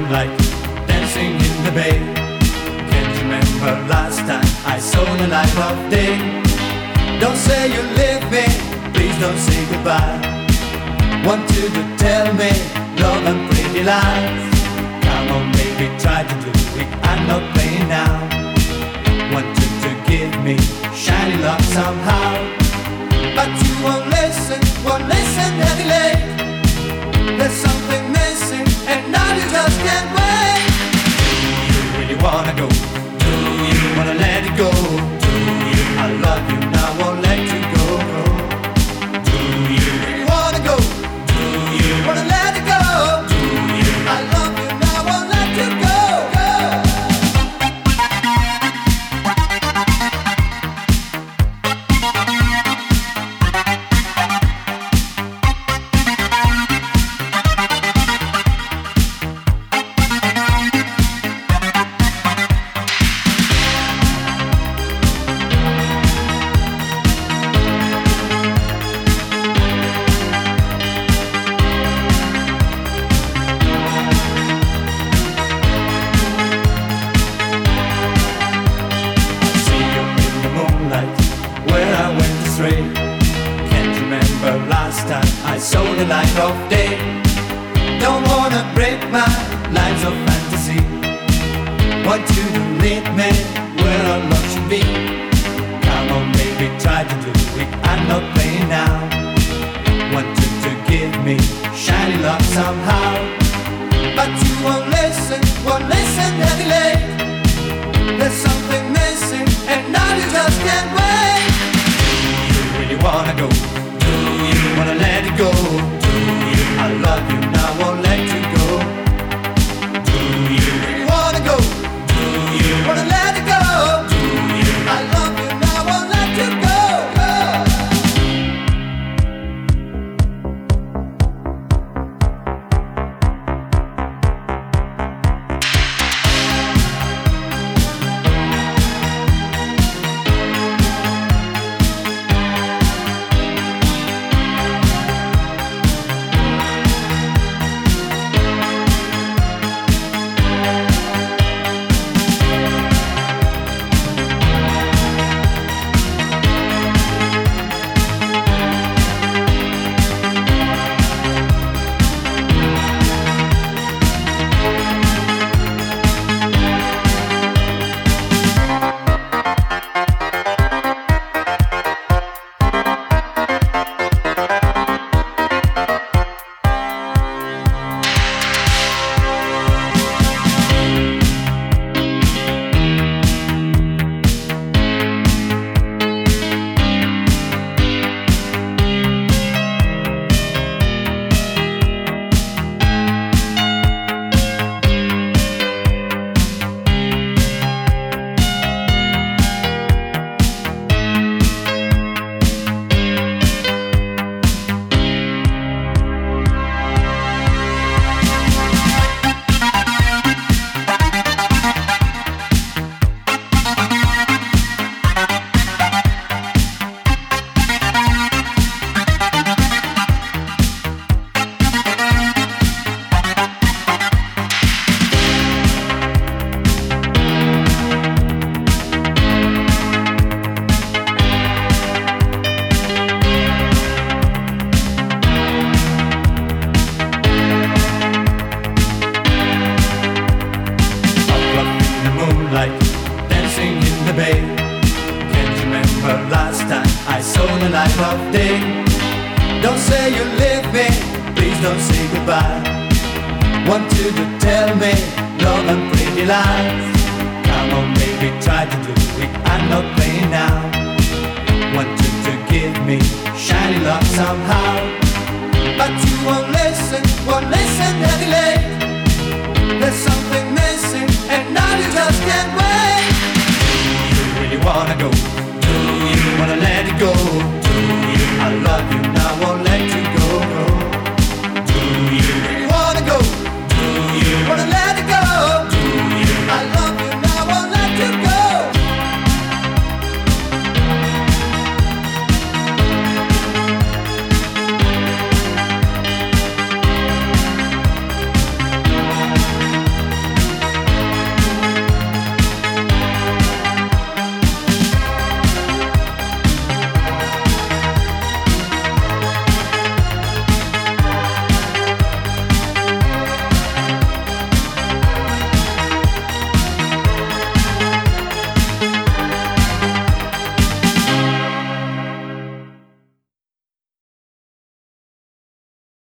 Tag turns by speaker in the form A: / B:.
A: moonlight, dancing in the bay. Can't you remember last time I saw the light of day? Don't say you leave me, please don't say goodbye. Want you to tell me love and pretty lies. Come on baby, try to do it, I'm not playing now. Want you to give me shiny love somehow, but you won't listen any late. There's something missing and now you just can't wait. Do you really wanna go? Do you wanna let it go? Do you? I love you now, won't let you go. Do you really wanna go? Do you wanna let it go? Do you? I love you now, won't let you go. Where I went astray. Can't remember last time I saw the light of day. Don't wanna break my lines of fantasy. Want you to lead me where our love should be. Come on baby, try to do it, I'm not playing now. Want you to give me shiny love somehow, but you won't listen any late. There's something missing and now you just can't wait. Do you really wanna go? Do you wanna let it go? Do you? I love you now, won't let you go. Do you really wanna go? Do you wanna let it go? Do you? I love you now, won't let you go. Dancing in the bay. Can't you remember last time I saw the light of day? Don't say you leave me, please don't say goodbye. Want you to tell me love and pretty lies. Come on baby, try to do it, I'm not playing now. Want you to give me shiny love somehow, but you won't listen any late. There's something missing and now you just can't wait. Do you really wanna go? Do you wanna let it go?